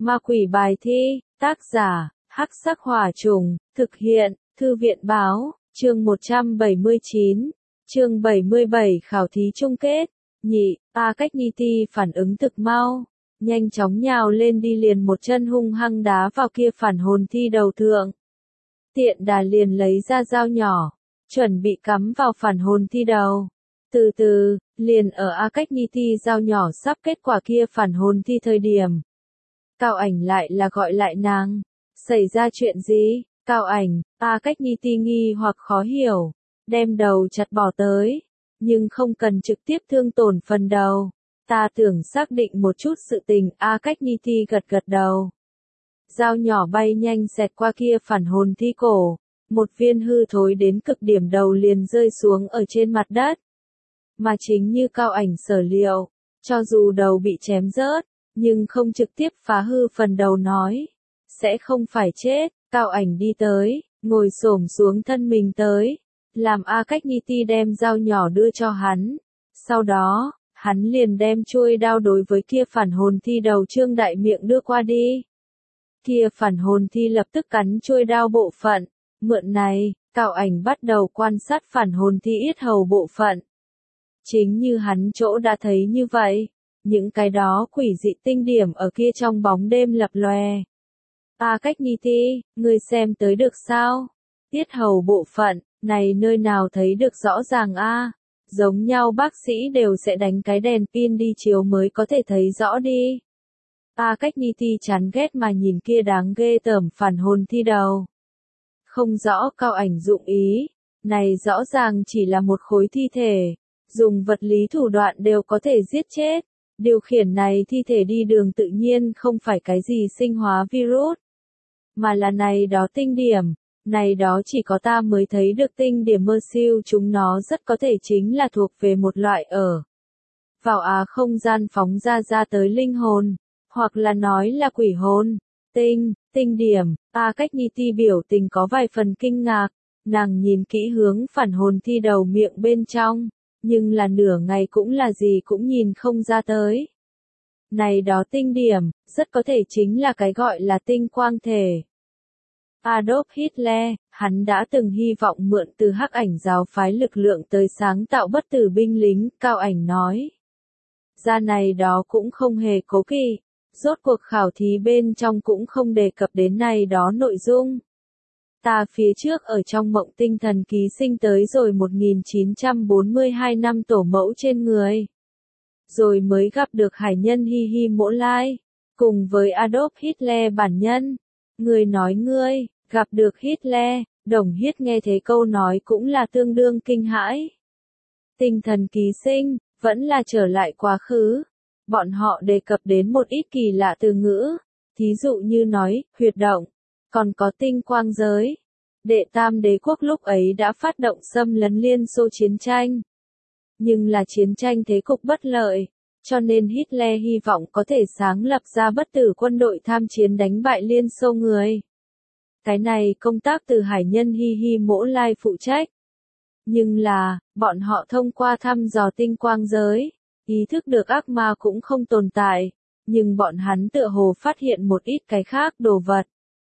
Ma quỷ bài thi, tác giả, Hắc Sắc Hỏa Trùng, thực hiện, Thư viện báo, chương 179, chương 77 khảo thí chung kết, nhị, Cách Nhi Ti phản ứng thực mau, nhanh chóng nhào lên đi liền một chân hung hăng đá vào kia phản hồn thi đầu thượng. Tiện đà liền lấy ra dao nhỏ, chuẩn bị cắm vào phản hồn thi đầu. Từ từ, liền ở Cách Nhi Ti dao nhỏ sắp kết quả kia phản hồn thi thời điểm. Cao Ảnh lại là gọi lại nàng. Xảy ra chuyện gì? Cao Ảnh, Cách Nhi Ti nghi hoặc khó hiểu, đem đầu chặt bỏ tới, nhưng không cần trực tiếp thương tổn phần đầu. Ta tưởng xác định một chút sự tình. Cách Nhi Ti gật gật đầu. Dao nhỏ bay nhanh xẹt qua kia phản hồn thi cổ, một viên hư thối đến cực điểm đầu liền rơi xuống ở trên mặt đất. Mà chính như Cao Ảnh sở liệu, cho dù đầu bị chém rớt, nhưng không trực tiếp phá hư phần đầu nói, sẽ không phải chết. Cao Ảnh đi tới, ngồi xổm xuống thân mình tới, làm Cách Nhi Ti đem dao nhỏ đưa cho hắn. Sau đó, hắn liền đem chuôi đao đối với kia phản hồn thi đầu trương đại miệng đưa qua đi. Kia phản hồn thi lập tức cắn chuôi đao bộ phận, mượn này, Cao Ảnh bắt đầu quan sát phản hồn thi yết hầu bộ phận. Chính như hắn chỗ đã thấy như vậy, những cái đó quỷ dị tinh điểm ở kia trong bóng đêm lập lòe. Cách Nhi Ti, ngươi xem tới được sao? Yết hầu bộ phận, này nơi nào thấy được rõ ràng giống nhau bác sĩ đều sẽ đánh cái đèn pin đi chiếu mới có thể thấy rõ đi. Cách Nhi Ti chán ghét mà nhìn kia đáng ghê tởm phản hồn thi đầu. Không rõ Cao Ảnh dụng ý, này rõ ràng chỉ là một khối thi thể, dùng vật lý thủ đoạn đều có thể giết chết. Điều khiển này thi thể đi đường tự nhiên không phải cái gì sinh hóa virus, mà là này đó tinh điểm, này đó chỉ có ta mới thấy được tinh điểm mơ siêu, chúng nó rất có thể chính là thuộc về một loại ở vào không gian phóng ra tới linh hồn, hoặc là nói là quỷ hồn. Tinh điểm. Cách Nhi Ti biểu tình có vài phần kinh ngạc, nàng nhìn kỹ hướng phản hồn thi đầu miệng bên trong, nhưng là nửa ngày cũng là gì cũng nhìn không ra tới. Này đó tinh điểm, rất có thể chính là cái gọi là tinh quang thể. Adolf Hitler, hắn đã từng hy vọng mượn từ Hắc Ảnh giáo phái lực lượng tới sáng tạo bất tử binh lính, Cao Ảnh nói. Ra này đó cũng không hề cố kỵ, rốt cuộc khảo thí bên trong cũng không đề cập đến này đó nội dung. Ta phía trước ở trong mộng tinh thần ký sinh tới rồi 1942 năm tổ mẫu trên người. Rồi mới gặp được hải nhân Hi Hi Mỗ Lai, cùng với Adolf Hitler bản nhân. Người nói ngươi, gặp được Hitler, Đồng Hiết nghe thế câu nói cũng là tương đương kinh hãi. Tinh thần ký sinh, vẫn là trở lại quá khứ. Bọn họ đề cập đến một ít kỳ lạ từ ngữ, thí dụ như nói, huyệt động, còn có tinh quang giới. Đệ Tam Đế quốc lúc ấy đã phát động xâm lấn Liên Xô chiến tranh. Nhưng là chiến tranh thế cục bất lợi, cho nên Hitler hy vọng có thể sáng lập ra bất tử quân đội tham chiến đánh bại Liên Xô người. Cái này công tác từ hải nhân Hi Hi Mỗ Lai phụ trách. Nhưng là, bọn họ thông qua thăm dò tinh quang giới, ý thức được ác ma cũng không tồn tại, nhưng bọn hắn tựa hồ phát hiện một ít cái khác đồ vật.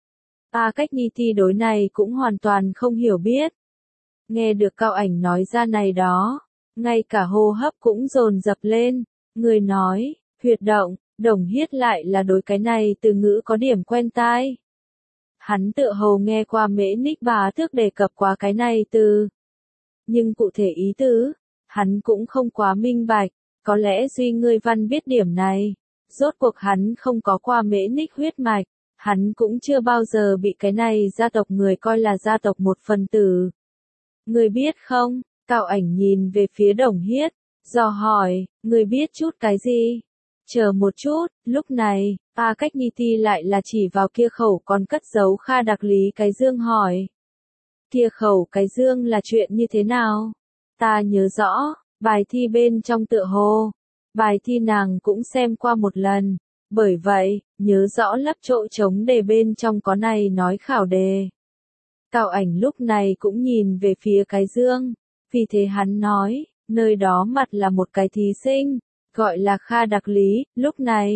Cách Nhi Ti đối này cũng hoàn toàn không hiểu biết. Nghe được Cao Ảnh nói ra này đó, ngay cả hô hấp cũng dồn dập lên. Người nói, huyệt động, Đồng Hiết lại là đối cái này từ ngữ có điểm quen tai. Hắn tựa hồ nghe qua Mễ Ních Bá Tước đề cập qua cái này từ. Nhưng cụ thể ý tứ, hắn cũng không quá minh bạch, có lẽ duy ngươi văn biết điểm này. Rốt cuộc hắn không có qua Mễ Ních huyết mạch, hắn cũng chưa bao giờ bị cái này gia tộc người coi là gia tộc một phần tử. Ngươi biết không? Cao Ảnh nhìn về phía Đồng Hiết, dò hỏi, ngươi biết chút cái gì? Chờ một chút, lúc này, Cách Nhi Ti lại là chỉ vào kia khẩu còn cất giấu Kha Đặc Lý cái dương hỏi. Kia khẩu cái dương là chuyện như thế nào? Ta nhớ rõ, bài thi bên trong tựa hồ. Bài thi nàng cũng xem qua một lần, bởi vậy, nhớ rõ lấp chỗ trống đề bên trong có này nói khảo đề. Cao Ảnh lúc này cũng nhìn về phía cái dương, vì thế hắn nói, nơi đó mặt là một cái thí sinh, gọi là Kha Đặc Lý. Lúc này,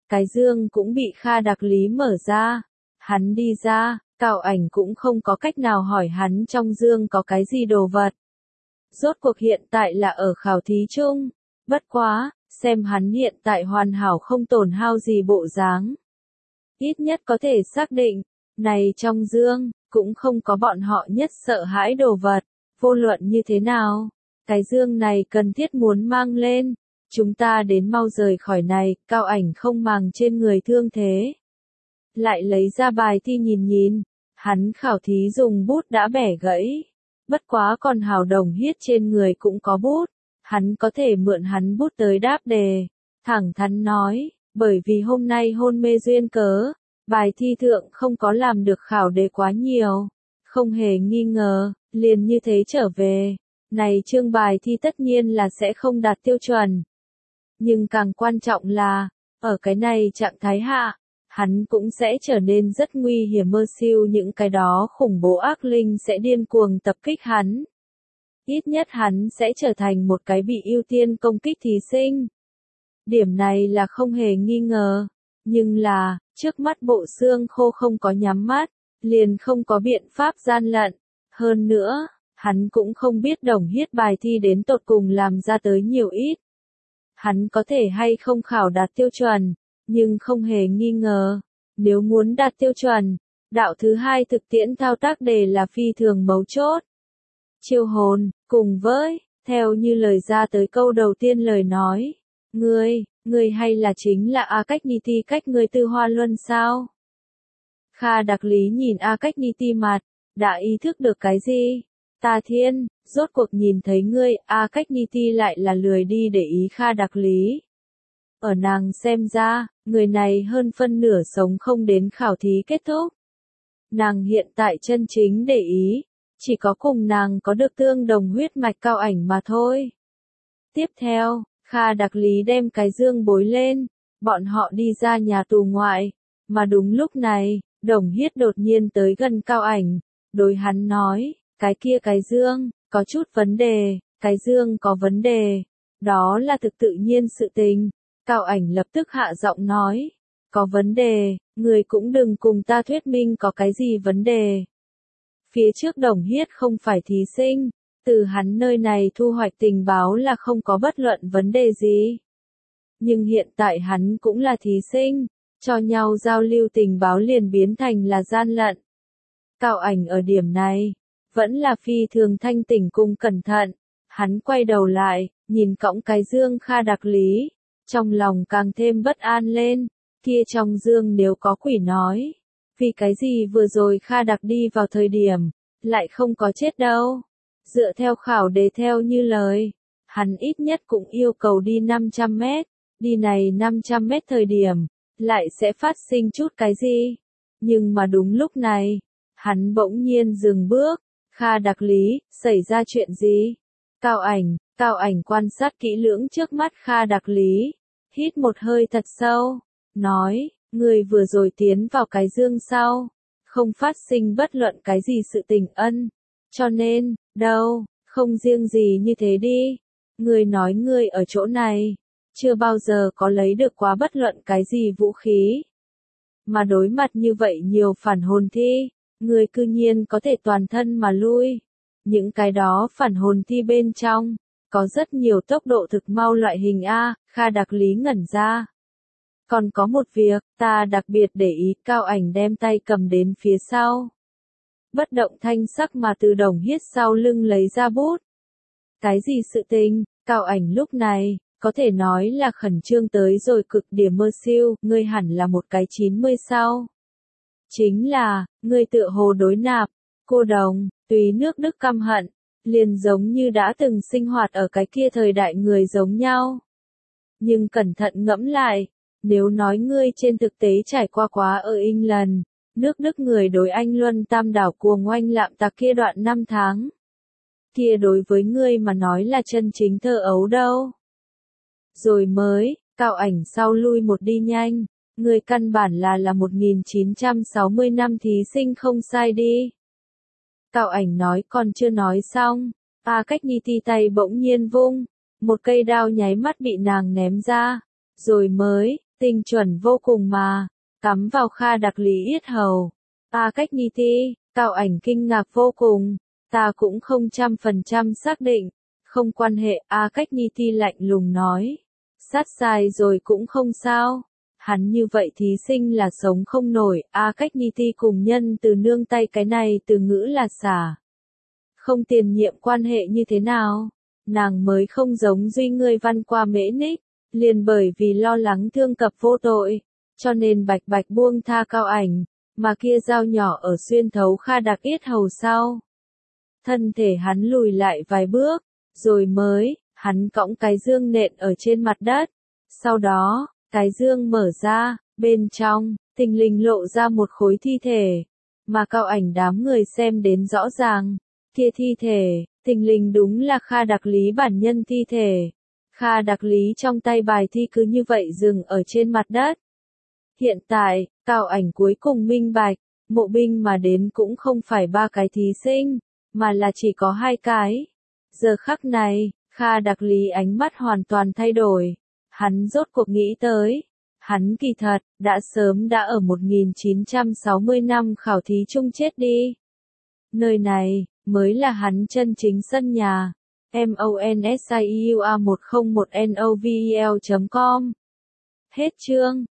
cái dương cũng bị Kha Đặc Lý mở ra. Hắn đi ra, Cao Ảnh cũng không có cách nào hỏi hắn trong dương có cái gì đồ vật. Rốt cuộc hiện tại là ở khảo thí chung, bất quá, xem hắn hiện tại hoàn hảo không tổn hao gì bộ dáng. Ít nhất có thể xác định, này trong dương, cũng không có bọn họ nhất sợ hãi đồ vật, vô luận như thế nào. Cái dương này cần thiết muốn mang lên, chúng ta đến mau rời khỏi này, Cao Ảnh không màng trên người thương thế. Lại lấy ra bài thi nhìn nhìn, hắn khảo thí dùng bút đã bẻ gãy. Bất quá còn hào Đồng Hiết trên người cũng có bút, hắn có thể mượn hắn bút tới đáp đề. Thẳng thắn nói, bởi vì hôm nay hôn mê duyên cớ, bài thi thượng không có làm được khảo đề quá nhiều. Không hề nghi ngờ, liền như thế trở về. Này chương bài thi tất nhiên là sẽ không đạt tiêu chuẩn. Nhưng càng quan trọng là, ở cái này trạng thái hạ, hắn cũng sẽ trở nên rất nguy hiểm, mơ siêu những cái đó khủng bố ác linh sẽ điên cuồng tập kích hắn. Ít nhất hắn sẽ trở thành một cái bị ưu tiên công kích thí sinh. Điểm này là không hề nghi ngờ. Nhưng là, trước mắt bộ xương khô không có nhắm mắt, liền không có biện pháp gian lận. Hơn nữa, hắn cũng không biết Đồng Hiết bài thi đến tột cùng làm ra tới nhiều ít. Hắn có thể hay không khảo đạt tiêu chuẩn, nhưng không hề nghi ngờ, nếu muốn đạt tiêu chuẩn, đạo thứ hai thực tiễn thao tác đề là phi thường mấu chốt. Chiêu hồn, cùng với, theo như lời ra tới câu đầu tiên lời nói, ngươi hay là chính là A Cách Ni Ti cách ngươi Tư Hoa Luân sao? Kha Đặc Lý nhìn A Cách Ni Ti mặt, đã ý thức được cái gì? Ta thiên, rốt cuộc nhìn thấy ngươi, A Cách Ni Ti lại là lười đi để ý Kha Đặc Lý. Ở nàng xem ra, người này hơn phân nửa sống không đến khảo thí kết thúc. Nàng hiện tại chân chính để ý, chỉ có cùng nàng có được tương đồng huyết mạch Cao Ảnh mà thôi. Tiếp theo, Kha Đặc Lý đem cái dương bối lên, bọn họ đi ra nhà tù ngoại, mà đúng lúc này, Đồng Hiết đột nhiên tới gần Cao Ảnh, đối hắn nói, cái kia cái dương, có chút vấn đề, cái dương có vấn đề, đó là thực tự nhiên sự tình. Cao Ảnh lập tức hạ giọng nói, có vấn đề, người cũng đừng cùng ta thuyết minh có cái gì vấn đề. Phía trước Đồng Hiết không phải thí sinh, từ hắn nơi này thu hoạch tình báo là không có bất luận vấn đề gì. Nhưng hiện tại hắn cũng là thí sinh, cho nhau giao lưu tình báo liền biến thành là gian lận. Cao Ảnh ở điểm này, vẫn là phi thường thanh tỉnh cùng cẩn thận, hắn quay đầu lại, nhìn cõng cái dương Kha Đặc Lý. Trong lòng càng thêm bất an lên, kia trong dương nếu có quỷ nói, vì cái gì vừa rồi Kha Đặc đi vào thời điểm, lại không có chết đâu. Dựa theo khảo đề theo như lời, hắn ít nhất cũng yêu cầu đi 500 mét, đi này 500 mét thời điểm, lại sẽ phát sinh chút cái gì. Nhưng mà đúng lúc này, hắn bỗng nhiên dừng bước, Kha Đặc Lý, xảy ra chuyện gì? Cao Ảnh quan sát kỹ lưỡng trước mắt Kha Đặc Lý, hít một hơi thật sâu, nói, người vừa rồi tiến vào cái dương sau, không phát sinh bất luận cái gì sự tình ân, cho nên, đâu, không riêng gì như thế đi, người nói người ở chỗ này, chưa bao giờ có lấy được quá bất luận cái gì vũ khí, mà đối mặt như vậy nhiều phản hồn thi, người cư nhiên có thể toàn thân mà lui, những cái đó phản hồn thi bên trong. Có rất nhiều tốc độ thực mau loại hình A, Kha Đặc Lý ngẩn ra. Còn có một việc, ta đặc biệt để ý, Cao Ảnh đem tay cầm đến phía sau. Bất động thanh sắc mà từ Đồng Hiết sau lưng lấy ra bút. Cái gì sự tình, Cao Ảnh lúc này, có thể nói là khẩn trương tới rồi cực điểm, mơ siêu, ngươi hẳn là một cái 90 sao. Chính là, ngươi tựa hồ đối nạp, cô đồng, tùy nước Đức căm hận. Liền giống như đã từng sinh hoạt ở cái kia thời đại người giống nhau. Nhưng cẩn thận ngẫm lại, nếu nói ngươi trên thực tế trải qua quá ở England, nước Đức người đối Anh Luân Tam đảo cuồng oanh lạm tạc kia đoạn 5 tháng. Kia đối với ngươi mà nói là chân chính thơ ấu đâu. Rồi mới, Cao Ảnh sau lui một đi nhanh, ngươi căn bản là 1960 năm thí sinh không sai đi. Cao Ảnh nói còn chưa nói xong, A Cách Ni Ti tay bỗng nhiên vung, một cây đao nháy mắt bị nàng ném ra, rồi mới, Tinh chuẩn vô cùng mà. Cắm vào Kha Đặc Lý yết hầu. A Cách Ni Ti, Cao Ảnh kinh ngạc vô cùng. Ta cũng không 100% xác định. Không quan hệ, A Cách Ni Ti lạnh lùng nói. Sát sai rồi cũng không sao. Hắn như vậy thí sinh là sống không nổi, A Cách Ni Ti cùng nhân từ nương tay cái này từ ngữ là xả. Không tiền nhiệm quan hệ như thế nào? Nàng mới không giống Duy ngươi văn qua Mễ Ních, liền bởi vì lo lắng thương cập vô tội, cho nên bạch bạch buông tha Cao Ảnh, mà kia dao nhỏ ở xuyên thấu Kha Đặc yết hầu sau. Thân thể hắn lùi lại vài bước, rồi mới, hắn cõng cái dương nện ở trên mặt đất. Sau đó, cái dương mở ra, bên trong, thình lình lộ ra một khối thi thể, mà Cao Ảnh đám người xem đến rõ ràng. Kia thi thể, thình lình đúng là Kha Đặc Lý bản nhân thi thể. Kha Đặc Lý trong tay bài thi cứ như vậy dừng ở trên mặt đất. Hiện tại, Cao Ảnh cuối cùng minh bạch, mộ binh mà đến cũng không phải 3 cái thí sinh, mà là chỉ có 2 cái. Giờ khắc này, Kha Đặc Lý ánh mắt hoàn toàn thay đổi. Hắn rốt cuộc nghĩ tới. Hắn kỳ thật, đã sớm đã ở 1960 năm khảo thí chung chết đi. Nơi này, mới là hắn chân chính sân nhà. MONSIUA101NOVEL.com. Hết chương.